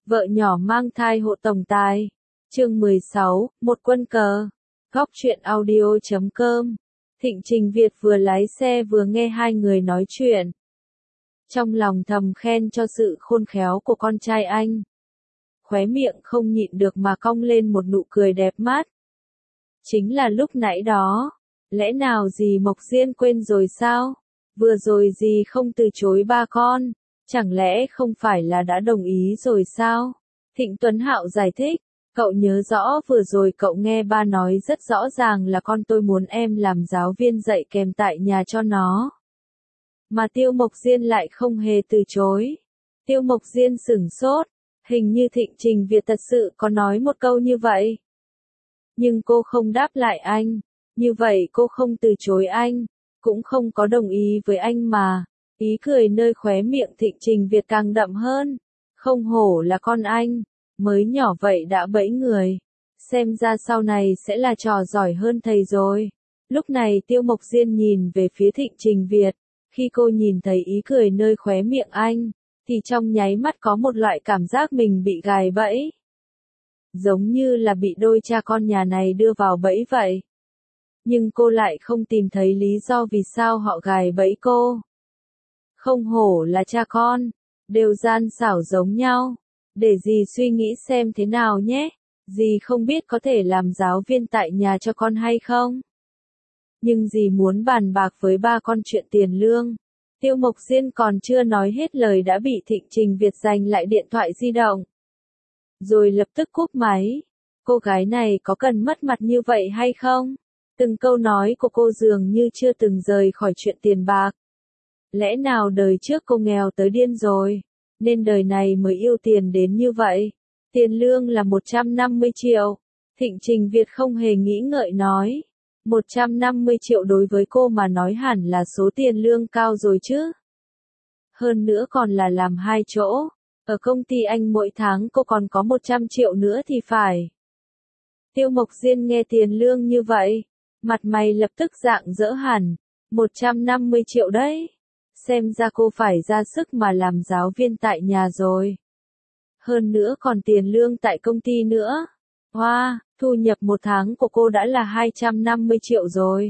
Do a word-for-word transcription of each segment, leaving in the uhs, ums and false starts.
Vợ nhỏ mang thai hộ tổng tài. Chương mười sáu, một quân cờ. Góc truyện audio chấm com. Thịnh Trình Việt vừa lái xe vừa nghe hai người nói chuyện. Trong lòng thầm khen cho sự khôn khéo của con trai anh. Khóe miệng không nhịn được mà cong lên một nụ cười đẹp mắt. Chính là lúc nãy đó. Lẽ nào dì Mộc Diên quên rồi sao? Vừa rồi dì không từ chối ba con. Chẳng lẽ không phải là đã đồng ý rồi sao? Thịnh Tuấn Hạo giải thích. Cậu nhớ rõ vừa rồi cậu nghe ba nói rất rõ ràng là con tôi muốn em làm giáo viên dạy kèm tại nhà cho nó. Mà Tiêu Mộc Diên lại không hề từ chối. Tiêu Mộc Diên sửng sốt. Hình như Thịnh Trình Việt thật sự có nói một câu như vậy. Nhưng cô không đáp lại anh. Như vậy cô không từ chối anh. Cũng không có đồng ý với anh mà. Ý cười nơi khóe miệng Thịnh Trình Việt càng đậm hơn. Không hổ là con anh. Mới nhỏ vậy đã bẫy người. Xem ra sau này sẽ là trò giỏi hơn thầy rồi. Lúc này Tiêu Mộc Diên nhìn về phía Thịnh Trình Việt. Khi cô nhìn thấy ý cười nơi khóe miệng anh, thì trong nháy mắt có một loại cảm giác mình bị gài bẫy. Giống như là bị đôi cha con nhà này đưa vào bẫy vậy. Nhưng cô lại không tìm thấy lý do vì sao họ gài bẫy cô. Không hổ là cha con, đều gian xảo giống nhau. Để dì suy nghĩ xem thế nào nhé. Dì không biết có thể làm giáo viên tại nhà cho con hay không. Nhưng dì muốn bàn bạc với ba con chuyện tiền lương. Tiêu Mộc Diên còn chưa nói hết lời đã bị Thịnh Trình Việt giành lại điện thoại di động. Rồi lập tức cúp máy. Cô gái này có cần mất mặt như vậy hay không? Từng câu nói của cô dường như chưa từng rời khỏi chuyện tiền bạc. Lẽ nào đời trước cô nghèo tới điên rồi, nên đời này mới yêu tiền đến như vậy? Tiền lương là một trăm năm mươi triệu. Thịnh Trình Việt không hề nghĩ ngợi nói. một trăm năm mươi triệu đối với cô mà nói hẳn là số tiền lương cao rồi chứ. Hơn nữa còn là làm hai chỗ. Ở công ty anh mỗi tháng cô còn có một trăm triệu nữa thì phải. Tiêu Mộc Diên nghe tiền lương như vậy. Mặt mày lập tức rạng rỡ hẳn. một trăm năm mươi triệu đấy. Xem ra cô phải ra sức mà làm giáo viên tại nhà rồi. Hơn nữa còn tiền lương tại công ty nữa. Hoa, wow, thu nhập một tháng của cô đã là hai trăm năm mươi triệu rồi.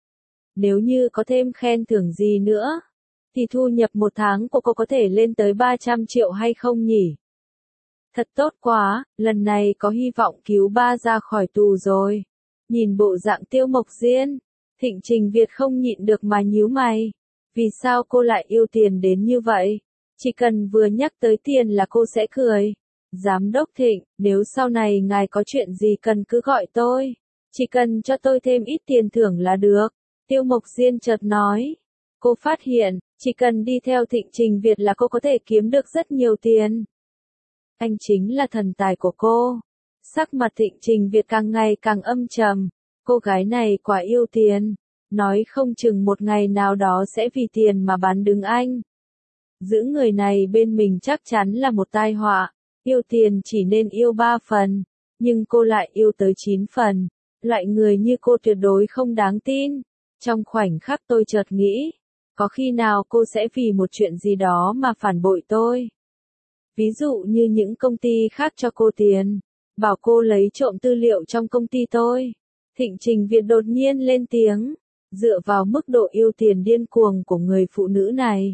Nếu như có thêm khen thưởng gì nữa, thì thu nhập một tháng của cô có thể lên tới ba trăm triệu hay không nhỉ? Thật tốt quá, lần này có hy vọng cứu ba ra khỏi tù rồi. Nhìn bộ dạng Tiêu Mộc Diên, Thịnh Trình Việt không nhịn được mà nhíu mày. Vì sao cô lại yêu tiền đến như vậy? Chỉ cần vừa nhắc tới tiền là cô sẽ cười. Giám đốc Thịnh, nếu sau này ngài có chuyện gì cần cứ gọi tôi. Chỉ cần cho tôi thêm ít tiền thưởng là được. Tiêu Mộc Diên chợt nói. Cô phát hiện, chỉ cần đi theo Thịnh Trình Việt là cô có thể kiếm được rất nhiều tiền. Anh chính là thần tài của cô. Sắc mặt Thịnh Trình Việt càng ngày càng âm trầm. Cô gái này quả yêu tiền. Nói không chừng một ngày nào đó sẽ vì tiền mà bán đứng anh. Giữ người này bên mình chắc chắn là một tai họa. Yêu tiền chỉ nên yêu ba phần. Nhưng cô lại yêu tới chín phần. Loại người như cô tuyệt đối không đáng tin. Trong khoảnh khắc tôi chợt nghĩ. Có khi nào cô sẽ vì một chuyện gì đó mà phản bội tôi? Ví dụ như những công ty khác cho cô tiền. Bảo cô lấy trộm tư liệu trong công ty tôi. Thịnh Trình Việt đột nhiên lên tiếng. Dựa vào mức độ yêu tiền điên cuồng của người phụ nữ này.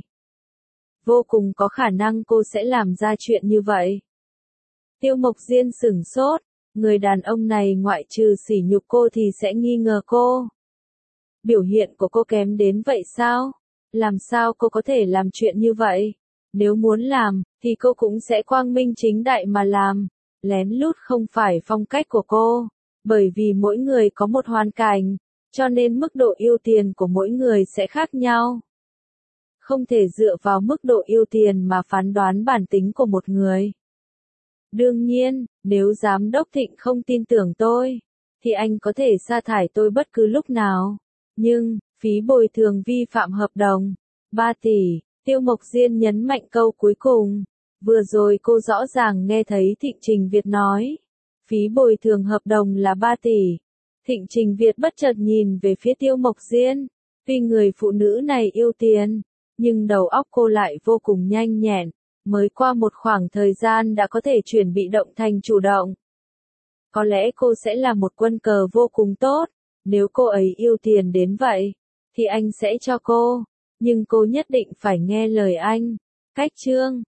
Vô cùng có khả năng cô sẽ làm ra chuyện như vậy. Tiêu Mộc Diên sửng sốt. Người đàn ông này ngoại trừ sỉ nhục cô thì sẽ nghi ngờ cô. Biểu hiện của cô kém đến vậy sao? Làm sao cô có thể làm chuyện như vậy? Nếu muốn làm, thì cô cũng sẽ quang minh chính đại mà làm. Lén lút không phải phong cách của cô. Bởi vì mỗi người có một hoàn cảnh. Cho nên mức độ yêu tiền của mỗi người sẽ khác nhau. Không thể dựa vào mức độ yêu tiền mà phán đoán bản tính của một người. Đương nhiên, nếu giám đốc Thịnh không tin tưởng tôi, thì anh có thể sa thải tôi bất cứ lúc nào. Nhưng, phí bồi thường vi phạm hợp đồng, ba tỷ, Tiêu Mộc Diên nhấn mạnh câu cuối cùng. Vừa rồi cô rõ ràng nghe thấy Thịnh Trình Việt nói. Phí bồi thường hợp đồng là ba tỷ. Thịnh Trình Việt bất chợt nhìn về phía Tiêu Mộc Diên. Tuy người phụ nữ này yêu tiền, nhưng đầu óc cô lại vô cùng nhanh nhẹn. Mới qua một khoảng thời gian đã có thể chuyển bị động thành chủ động. Có lẽ cô sẽ là một quân cờ vô cùng tốt, nếu cô ấy yêu tiền đến vậy, thì anh sẽ cho cô, nhưng cô nhất định phải nghe lời anh. Cách chương